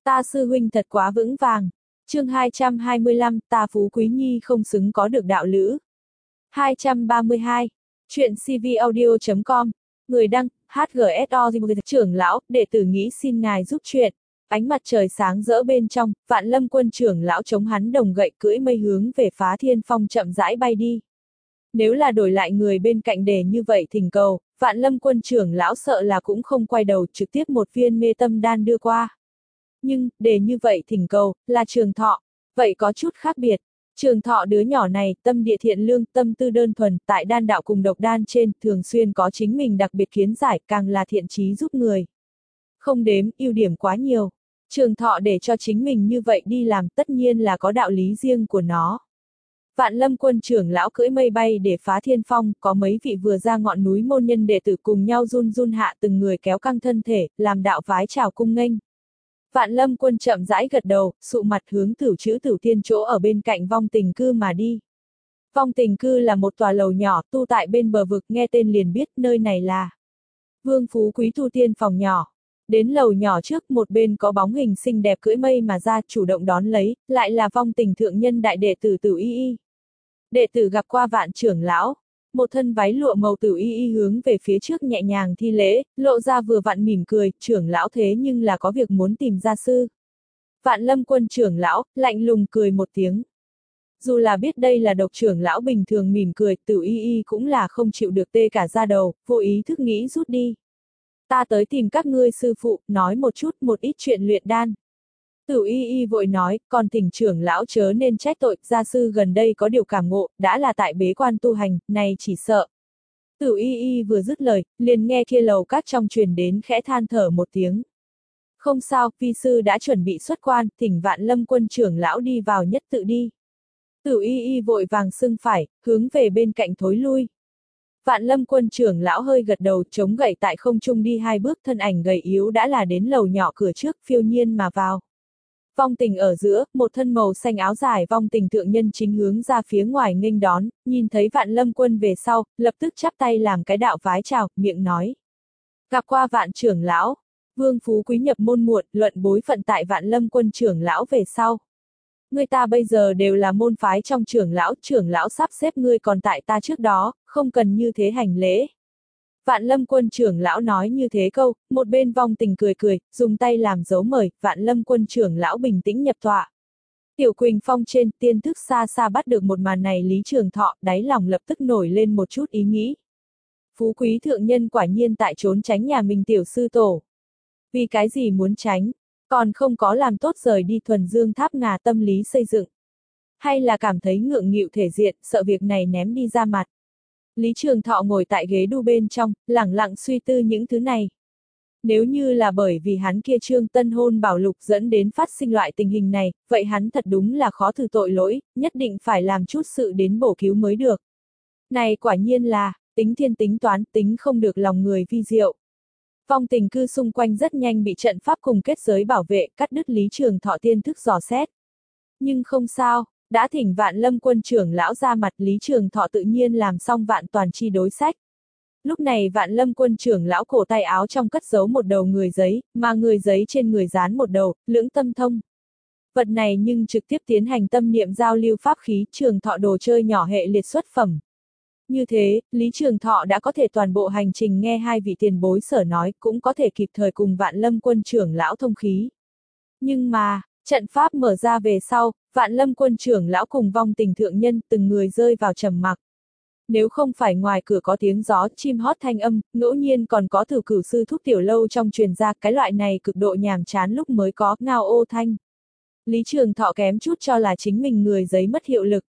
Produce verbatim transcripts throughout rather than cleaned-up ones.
Ta sư huynh thật quá vững vàng. Chương hai trăm hai mươi lăm, ta Phú Quý Nhi không xứng có được đạo lữ. hai trăm ba mươi hai. Chuyện cvaudio chấm com. Người đăng, hát giê ét o trưởng lão, đệ tử nghĩ xin ngài giúp chuyện. Ánh mặt trời sáng rỡ bên trong, Vạn Lâm Quân trưởng lão chống hắn đồng gậy cưỡi mây hướng về Phá Thiên Phong chậm rãi bay đi. Nếu là đổi lại người bên cạnh đề như vậy thỉnh cầu, Vạn Lâm Quân trưởng lão sợ là cũng không quay đầu trực tiếp một viên mê tâm đan đưa qua. Nhưng, đề như vậy thỉnh cầu, là Trường Thọ. Vậy có chút khác biệt. Trường Thọ đứa nhỏ này, tâm địa thiện lương, tâm tư đơn thuần, tại đan đạo cùng độc đan trên, thường xuyên có chính mình đặc biệt kiến giải, càng là thiện chí giúp người. Không đếm, ưu điểm quá nhiều. Trường Thọ để cho chính mình như vậy đi làm tất nhiên là có đạo lý riêng của nó. Vạn Lâm Quân trưởng lão cưỡi mây bay để Phá Thiên Phong, có mấy vị vừa ra ngọn núi môn nhân đệ tử cùng nhau run run hạ từng người kéo căng thân thể, làm đạo vái chào cung nghênh. Vạn Lâm Quân chậm rãi gật đầu, sụ mặt hướng Tửu Chữ Tửu Tiên chỗ ở bên cạnh Vong Tình Cư mà đi. Vong Tình Cư là một tòa lầu nhỏ, tu tại bên bờ vực, nghe tên liền biết nơi này là Vương Phú Quý tu tiên phòng nhỏ. Đến lầu nhỏ trước, một bên có bóng hình xinh đẹp cưỡi mây mà ra, chủ động đón lấy, lại là Vong Tình thượng nhân đại đệ tử Tửu Y Y. Đệ tử gặp qua Vạn trưởng lão. Một thân váy lụa màu Tửu Y Y hướng về phía trước nhẹ nhàng thi lễ, lộ ra vừa vặn mỉm cười, trưởng lão thế nhưng là có việc muốn tìm gia sư. Vạn Lâm Quân trưởng lão, lạnh lùng cười một tiếng. Dù là biết đây là độc trưởng lão bình thường mỉm cười, Tửu Y Y cũng là không chịu được tê cả da đầu, vô ý thức nghĩ rút đi. Ta tới tìm các ngươi sư phụ, nói một chút một ít chuyện luyện đan. Tửu Y Y vội nói, còn thỉnh trưởng lão chớ nên trách tội, gia sư gần đây có điều cảm ngộ, đã là tại bế quan tu hành, này chỉ sợ. Tửu Y Y vừa dứt lời, liền nghe kia lầu các trong truyền đến khẽ than thở một tiếng. Không sao, vi sư đã chuẩn bị xuất quan, thỉnh Vạn Lâm Quân trưởng lão đi vào nhất tự đi. Tửu Y Y vội vàng xưng phải, hướng về bên cạnh thối lui. Vạn Lâm Quân trưởng lão hơi gật đầu, chống gậy tại không trung đi hai bước, thân ảnh gầy yếu đã là đến lầu nhỏ cửa trước, phiêu nhiên mà vào. Vong Tình ở giữa, một thân màu xanh áo dài Vong Tình thượng nhân chính hướng ra phía ngoài nghênh đón, nhìn thấy Vạn Lâm Quân về sau, lập tức chắp tay làm cái đạo vái chào, miệng nói. Gặp qua Vạn trưởng lão, Vương Phú Quý nhập môn muộn, luận bối phận tại Vạn Lâm Quân trưởng lão về sau. Người ta bây giờ đều là môn phái trong trưởng lão, trưởng lão sắp xếp ngươi còn tại ta trước đó, không cần như thế hành lễ. Vạn Lâm Quân trưởng lão nói như thế câu, một bên Vong Tình cười cười, dùng tay làm dấu mời, Vạn Lâm Quân trưởng lão bình tĩnh nhập tọa. Tiểu Quỳnh Phong trên, tiên thức xa xa bắt được một màn này Lý Trường Thọ, đáy lòng lập tức nổi lên một chút ý nghĩ. Phú Quý thượng nhân quả nhiên tại trốn tránh nhà mình tiểu sư tổ. Vì cái gì muốn tránh, còn không có làm tốt rời đi thuần dương tháp ngà tâm lý xây dựng. Hay là cảm thấy ngượng nghịu thể diện, sợ việc này ném đi ra mặt. Lý Trường Thọ ngồi tại ghế đu bên trong, lẳng lặng suy tư những thứ này. Nếu như là bởi vì hắn kia trương tân hôn bảo lục dẫn đến phát sinh loại tình hình này, vậy hắn thật đúng là khó thử tội lỗi, nhất định phải làm chút sự đến bổ cứu mới được. Này quả nhiên là, tính thiên tính toán, tính không được lòng người vi diệu. Vong Tình cư xung quanh rất nhanh bị trận pháp cùng kết giới bảo vệ, cắt đứt Lý Trường Thọ tiên thức dò xét. Nhưng không sao. Đã thỉnh Vạn Lâm Quân trưởng lão ra mặt, Lý Trường Thọ tự nhiên làm xong vạn toàn chi đối sách. Lúc này Vạn Lâm Quân trưởng lão cổ tay áo trong cất giấu một đầu người giấy, mà người giấy trên người dán một đầu, lưỡng tâm thông. Vật này nhưng trực tiếp tiến hành tâm niệm giao lưu pháp khí, Trường Thọ đồ chơi nhỏ hệ liệt xuất phẩm. Như thế, Lý Trường Thọ đã có thể toàn bộ hành trình nghe hai vị tiền bối sở nói, cũng có thể kịp thời cùng Vạn Lâm Quân trưởng lão thông khí. Nhưng mà, trận pháp mở ra về sau, Vạn Lâm Quân trưởng lão cùng Vong Tình thượng nhân từng người rơi vào trầm mặc. Nếu không phải ngoài cửa có tiếng gió chim hót thanh âm, ngẫu nhiên còn có Thử Cửu sư thúc tiểu lâu trong truyền ra, cái loại này cực độ nhàm chán lúc mới có ngao ô thanh. Lý Trường Thọ kém chút cho là chính mình người giấy mất hiệu lực.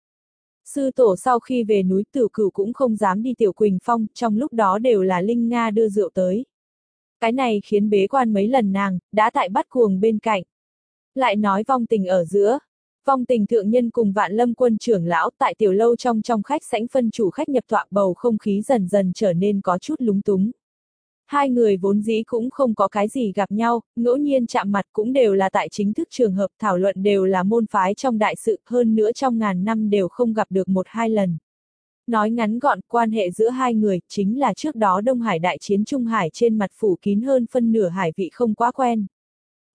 Sư tổ sau khi về núi Tử Cửu cũng không dám đi Tiểu Quỳnh Phong, trong lúc đó đều là Linh Nga đưa rượu tới. Cái này khiến bế quan mấy lần nàng, đã tại bắt cuồng bên cạnh. Lại nói Vong Tình ở giữa. Vong Tình thượng nhân cùng Vạn Lâm Quân trưởng lão tại tiểu lâu trong trong khách sảnh phân chủ khách nhập tọa, bầu không khí dần dần trở nên có chút lúng túng. Hai người vốn dĩ cũng không có cái gì gặp nhau, ngẫu nhiên chạm mặt cũng đều là tại chính thức trường hợp, thảo luận đều là môn phái trong đại sự, hơn nữa trong ngàn năm đều không gặp được một hai lần. Nói ngắn gọn, quan hệ giữa hai người chính là trước đó Đông Hải đại chiến Trung Hải trên mặt phủ kín hơn phân nửa hải vị không quá quen.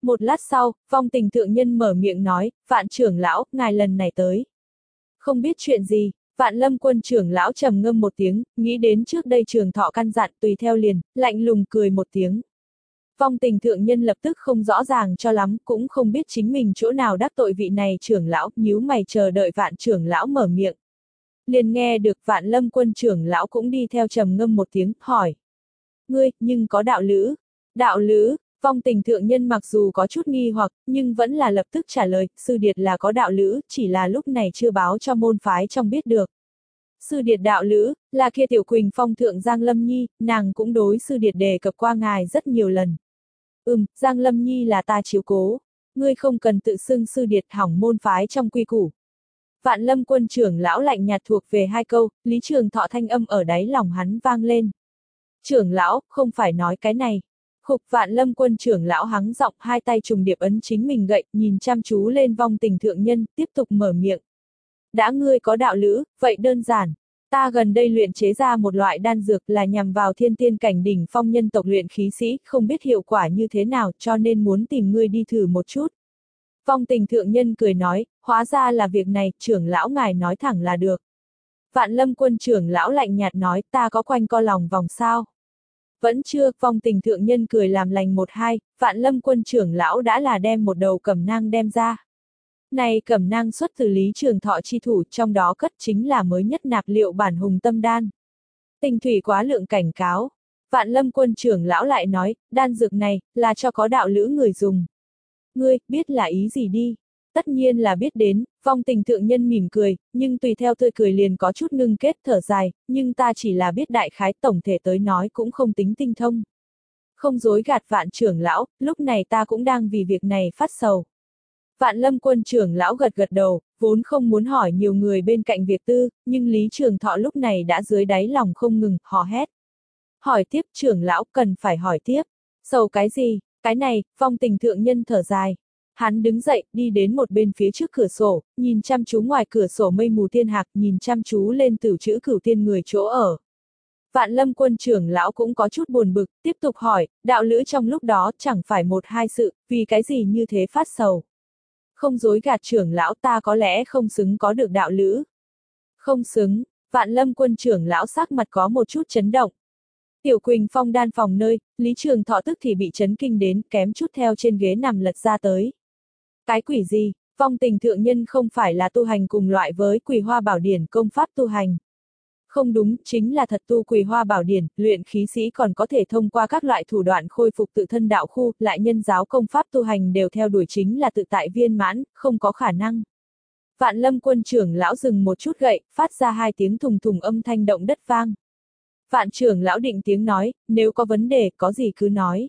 Một lát sau, Vong Tình thượng nhân mở miệng nói, Vạn trưởng lão, ngài lần này tới. Không biết chuyện gì, Vạn Lâm Quân trưởng lão trầm ngâm một tiếng, nghĩ đến trước đây Trường Thọ căn dặn, tùy theo liền, lạnh lùng cười một tiếng. Vong Tình thượng nhân lập tức không rõ ràng cho lắm, cũng không biết chính mình chỗ nào đắc tội vị này trưởng lão, nhíu mày chờ đợi Vạn trưởng lão mở miệng. Liền nghe được Vạn Lâm Quân trưởng lão cũng đi theo trầm ngâm một tiếng, hỏi. Ngươi, nhưng có đạo lữ? Đạo lữ? Vong Tình thượng nhân mặc dù có chút nghi hoặc, nhưng vẫn là lập tức trả lời, sư điệt là có đạo lữ, chỉ là lúc này chưa báo cho môn phái trong biết được. Sư điệt đạo lữ, là kia tiểu Quỳnh Phong thượng Giang Lâm Nhi, nàng cũng đối sư điệt đề cập qua ngài rất nhiều lần. Ừm, Giang Lâm Nhi là ta chiếu cố, ngươi không cần tự xưng sư điệt hỏng môn phái trong quy củ. Vạn Lâm Quân trưởng lão lạnh nhạt thuộc về hai câu, Lý Trường Thọ thanh âm ở đáy lòng hắn vang lên. Trưởng lão, không phải nói cái này. Khục Vạn Lâm Quân trưởng lão hắng giọng, hai tay trùng điệp ấn chính mình gậy, nhìn chăm chú lên Vong Tình thượng nhân, tiếp tục mở miệng. Đã ngươi có đạo lữ, vậy đơn giản. Ta gần đây luyện chế ra một loại đan dược là nhằm vào thiên tiên cảnh đỉnh phong nhân tộc luyện khí sĩ, không biết hiệu quả như thế nào, cho nên muốn tìm ngươi đi thử một chút. Vong Tình thượng nhân cười nói, hóa ra là việc này, trưởng lão ngài nói thẳng là được. Vạn Lâm Quân trưởng lão lạnh nhạt nói, ta có quanh co lòng vòng sao? Vẫn chưa, Vong Tình thượng nhân cười làm lành một hai, Vạn Lâm Quân trưởng lão đã là đem một đầu cẩm nang đem ra. Này cẩm nang xuất từ Lý Trường Thọ chi thủ, trong đó cất chính là mới nhất nạp liệu bản hùng tâm đan. Tình thủy quá lượng cảnh cáo. Vạn Lâm Quân trưởng lão lại nói, đan dược này, là cho có đạo lữ người dùng. Ngươi, biết là ý gì đi? Tất nhiên là biết đến, Vong Tình thượng nhân mỉm cười, nhưng tùy theo tươi cười liền có chút ngưng kết thở dài, nhưng ta chỉ là biết đại khái tổng thể tới nói cũng không tính tinh thông. Không dối gạt Vạn trưởng lão, lúc này ta cũng đang vì việc này phát sầu. Vạn Lâm Quân trưởng lão gật gật đầu, vốn không muốn hỏi nhiều người bên cạnh việc tư, nhưng Lý Trường Thọ lúc này đã dưới đáy lòng không ngừng, hò hét. Hỏi tiếp trưởng lão, cần phải hỏi tiếp. Sầu cái gì? Cái này, Vong Tình thượng nhân thở dài. Hắn đứng dậy, đi đến một bên phía trước cửa sổ, nhìn chăm chú ngoài cửa sổ mây mù thiên hạc, nhìn chăm chú lên tửu chữ cửu tiên người chỗ ở. Vạn Lâm Quân trưởng lão cũng có chút buồn bực, tiếp tục hỏi, đạo lữ trong lúc đó chẳng phải một hai sự, vì cái gì như thế phát sầu. Không dối gạt trưởng lão, ta có lẽ không xứng có được đạo lữ. Không xứng, Vạn Lâm Quân trưởng lão sắc mặt có một chút chấn động. Tiểu Quỳnh Phong đan phòng nơi, Lý Trường Thọ tức thì bị chấn kinh đến, kém chút theo trên ghế nằm lật ra tới. Cái quỷ gì, Vong Tình thượng nhân không phải là tu hành cùng loại với Quỳ Hoa Bảo Điển công pháp tu hành. Không đúng, chính là thật tu Quỳ Hoa Bảo Điển, luyện khí sĩ còn có thể thông qua các loại thủ đoạn khôi phục tự thân đạo khu, lại nhân giáo công pháp tu hành đều theo đuổi chính là tự tại viên mãn, không có khả năng. Vạn Lâm Quân trưởng lão dừng một chút gậy, phát ra hai tiếng thùng thùng âm thanh động đất vang. Vạn trưởng lão định tiếng nói, nếu có vấn đề, có gì cứ nói.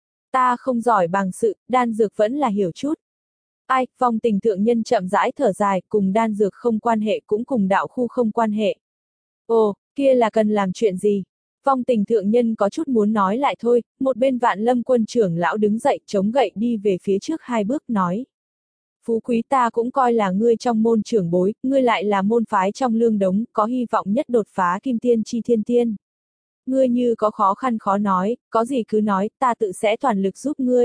Ta không giỏi bằng sự, đan dược vẫn là hiểu chút. Ai, Vong Tình thượng nhân chậm rãi thở dài, cùng đan dược không quan hệ cũng cùng đạo khu không quan hệ. Ồ, kia là cần làm chuyện gì? Vong Tình thượng nhân có chút muốn nói lại thôi, một bên Vạn Lâm Quân trưởng lão đứng dậy chống gậy đi về phía trước hai bước nói. Phú quý ta cũng coi là ngươi trong môn trưởng bối, ngươi lại là môn phái trong lương đống, có hy vọng nhất đột phá kim tiên chi thiên tiên. Ngươi như có khó khăn khó nói, có gì cứ nói, ta tự sẽ toàn lực giúp ngươi.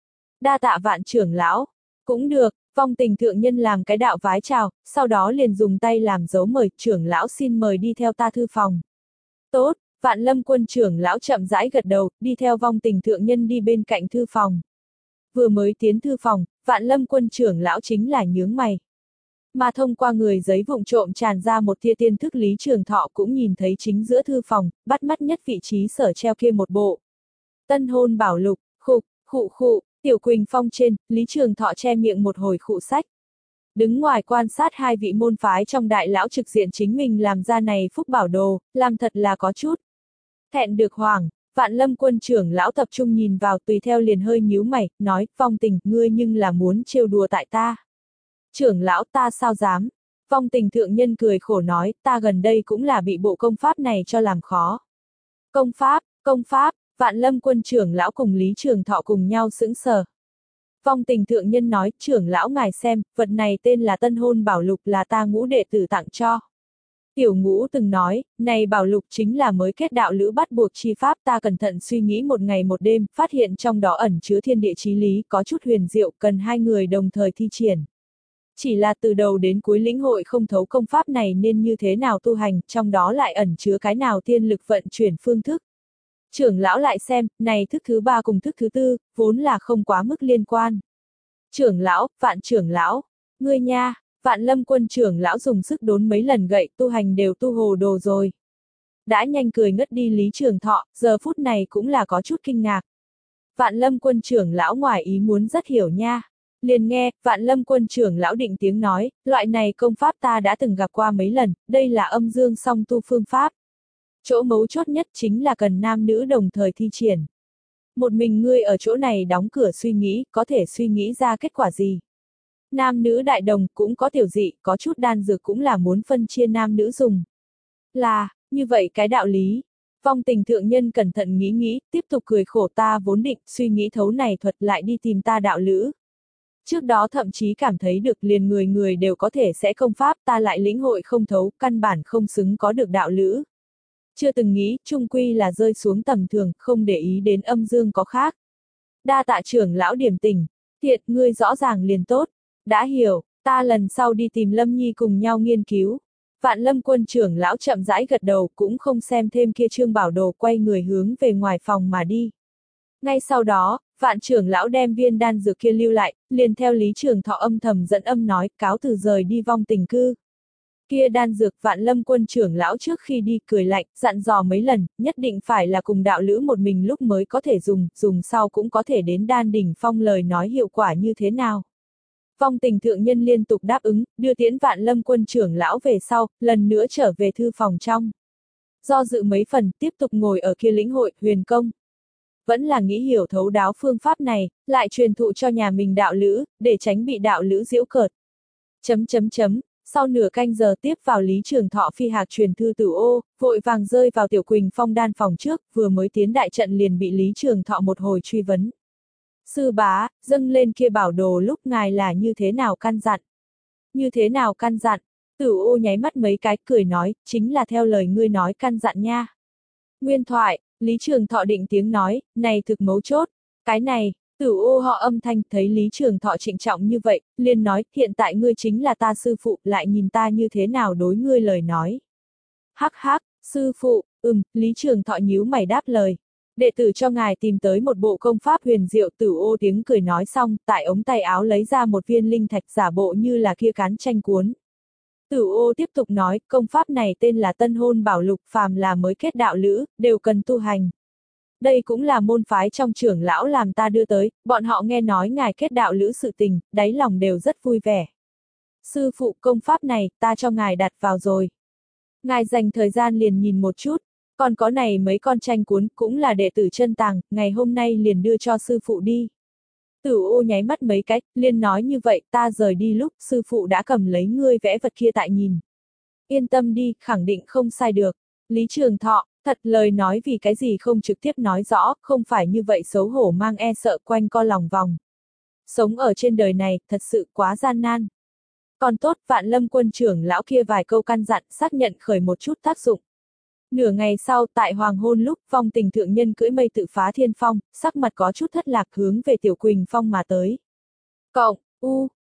Đa tạ Vạn trưởng lão, cũng được, Vong Tình thượng nhân làm cái đạo vái chào, sau đó liền dùng tay làm dấu mời, trưởng lão xin mời đi theo ta thư phòng. Tốt, Vạn Lâm Quân trưởng lão chậm rãi gật đầu, đi theo Vong Tình thượng nhân đi bên cạnh thư phòng. Vừa mới tiến thư phòng, Vạn Lâm Quân trưởng lão chính là nhướng mày. Mà thông qua người giấy vụng trộm tràn ra một tia tiên thức, Lý Trường Thọ cũng nhìn thấy chính giữa thư phòng, bắt mắt nhất vị trí sở treo kia một bộ. Tân hôn bảo lục, khục, khụ khụ, Tiểu Quỳnh Phong trên, Lý Trường Thọ che miệng một hồi khụ sách. Đứng ngoài quan sát hai vị môn phái trong đại lão trực diện chính mình làm ra này phúc bảo đồ, làm thật là có chút. Thẹn được hoàng, Vạn Lâm Quân trưởng lão tập trung nhìn vào, tùy theo liền hơi nhíu mày, nói, Vong Tình, ngươi nhưng là muốn trêu đùa tại ta. Trưởng lão ta sao dám? Vong Tình thượng nhân cười khổ nói, ta gần đây cũng là bị bộ công pháp này cho làm khó. Công pháp, công pháp, Vạn Lâm Quân trưởng lão cùng Lý Trường Thọ cùng nhau sững sờ. Vong Tình thượng nhân nói, trưởng lão ngài xem, vật này tên là Tân hôn bảo lục, là ta ngũ đệ tử tặng cho. Tiểu Ngũ từng nói, này bảo lục chính là mới kết đạo lữ bắt buộc chi pháp, ta cẩn thận suy nghĩ một ngày một đêm, phát hiện trong đó ẩn chứa thiên địa chí lý, có chút huyền diệu, cần hai người đồng thời thi triển. Chỉ là từ đầu đến cuối lĩnh hội không thấu công pháp này nên như thế nào tu hành, trong đó lại ẩn chứa cái nào tiên lực vận chuyển phương thức. Trưởng lão lại xem, này thức thứ ba cùng thức thứ tư, vốn là không quá mức liên quan. Trưởng lão, Vạn trưởng lão, ngươi nha, Vạn Lâm Quân trưởng lão dùng sức đốn mấy lần gậy, tu hành đều tu hồ đồ rồi. Đã nhanh cười ngất đi Lý Trường Thọ, giờ phút này cũng là có chút kinh ngạc. Vạn Lâm Quân trưởng lão ngoài ý muốn rất hiểu nha. Liền nghe, Vạn Lâm Quân trưởng lão định tiếng nói, loại này công pháp ta đã từng gặp qua mấy lần, đây là âm dương song tu phương pháp. Chỗ mấu chốt nhất chính là cần nam nữ đồng thời thi triển. Một mình ngươi ở chỗ này đóng cửa suy nghĩ, có thể suy nghĩ ra kết quả gì? Nam nữ đại đồng cũng có tiểu dị, có chút đan dược cũng là muốn phân chia nam nữ dùng. Là, như vậy cái đạo lý. Vong Tình thượng nhân cẩn thận nghĩ nghĩ, tiếp tục cười khổ, ta vốn định suy nghĩ thấu này thuật lại đi tìm ta đạo lữ. Trước đó thậm chí cảm thấy được liền người người đều có thể sẽ công pháp, ta lại lĩnh hội không thấu, căn bản không xứng có được đạo lữ. Chưa từng nghĩ, chung quy là rơi xuống tầm thường, không để ý đến âm dương có khác. Đa tạ trưởng lão điểm tình, thiệt ngươi rõ ràng liền tốt, đã hiểu, ta lần sau đi tìm Lâm Nhi cùng nhau nghiên cứu. Vạn Lâm Quân trưởng lão chậm rãi gật đầu, cũng không xem thêm kia trương bảo đồ, quay người hướng về ngoài phòng mà đi. Ngay sau đó, Vạn trưởng lão đem viên đan dược kia lưu lại, liền theo Lý Trường Thọ âm thầm dẫn âm nói, cáo từ rời đi Vong Tình cư. Kia đan dược Vạn Lâm Quân trưởng lão trước khi đi cười lạnh, dặn dò mấy lần, nhất định phải là cùng đạo lữ một mình lúc mới có thể dùng, dùng sau cũng có thể đến đan đỉnh phong, lời nói hiệu quả như thế nào. Vong Tình thượng nhân liên tục đáp ứng, đưa tiễn Vạn Lâm Quân trưởng lão về sau, lần nữa trở về thư phòng trong. Do dự mấy phần, tiếp tục ngồi ở kia lĩnh hội, huyền công. Vẫn là nghĩ hiểu thấu đáo phương pháp này, lại truyền thụ cho nhà mình đạo lữ, để tránh bị đạo lữ giễu cợt. Chấm chấm chấm, sau nửa canh giờ tiếp vào Lý Trường Thọ phi hạc truyền thư Tử Ô, vội vàng rơi vào Tiểu Quỳnh Phong đan phòng trước, vừa mới tiến đại trận liền bị Lý Trường Thọ một hồi truy vấn. Sư bá, dâng lên kia bảo đồ lúc ngài là như thế nào căn dặn? Như thế nào căn dặn? Tử Ô nháy mắt mấy cái cười nói, chính là theo lời ngươi nói căn dặn nha. Nguyên thoại, Lý Trường Thọ định tiếng nói, này thực mấu chốt, cái này, Tử Ô họ âm thanh thấy Lý Trường Thọ trịnh trọng như vậy, liền nói, hiện tại ngươi chính là ta sư phụ, lại nhìn ta như thế nào đối ngươi lời nói. Hắc hắc, sư phụ, ừm, Lý Trường Thọ nhíu mày đáp lời. Đệ tử cho ngài tìm tới một bộ công pháp huyền diệu. Tử Ô tiếng cười nói xong, tại ống tay áo lấy ra một viên linh thạch giả bộ như là kia cán tranh cuốn. Tử Ô tiếp tục nói, công pháp này tên là Tân Hôn Bảo Lục, phàm là mới kết đạo lữ, đều cần tu hành. Đây cũng là môn phái trong trưởng lão làm ta đưa tới, bọn họ nghe nói ngài kết đạo lữ sự tình, đáy lòng đều rất vui vẻ. Sư phụ, công pháp này, ta cho ngài đặt vào rồi. Ngài dành thời gian liền nhìn một chút, còn có này mấy con tranh cuốn, cũng là đệ tử chân tàng, ngày hôm nay liền đưa cho sư phụ đi. Tử Ô nháy mắt mấy cách, liền nói như vậy, ta rời đi lúc, sư phụ đã cầm lấy ngươi vẽ vật kia tại nhìn. Yên tâm đi, khẳng định không sai được. Lý Trường Thọ, thật lời nói vì cái gì không trực tiếp nói rõ, không phải như vậy xấu hổ mang e sợ quanh co lòng vòng. Sống ở trên đời này, thật sự quá gian nan. Còn tốt, Vạn Lâm Quân trưởng lão kia vài câu căn dặn, xác nhận khởi một chút tác dụng. Nửa ngày sau, tại hoàng hôn lúc, Vong Tình thượng nhân cưỡi mây tự phá thiên phong, sắc mặt có chút thất lạc hướng về Tiểu Quỳnh Phong mà tới. Cộng, u,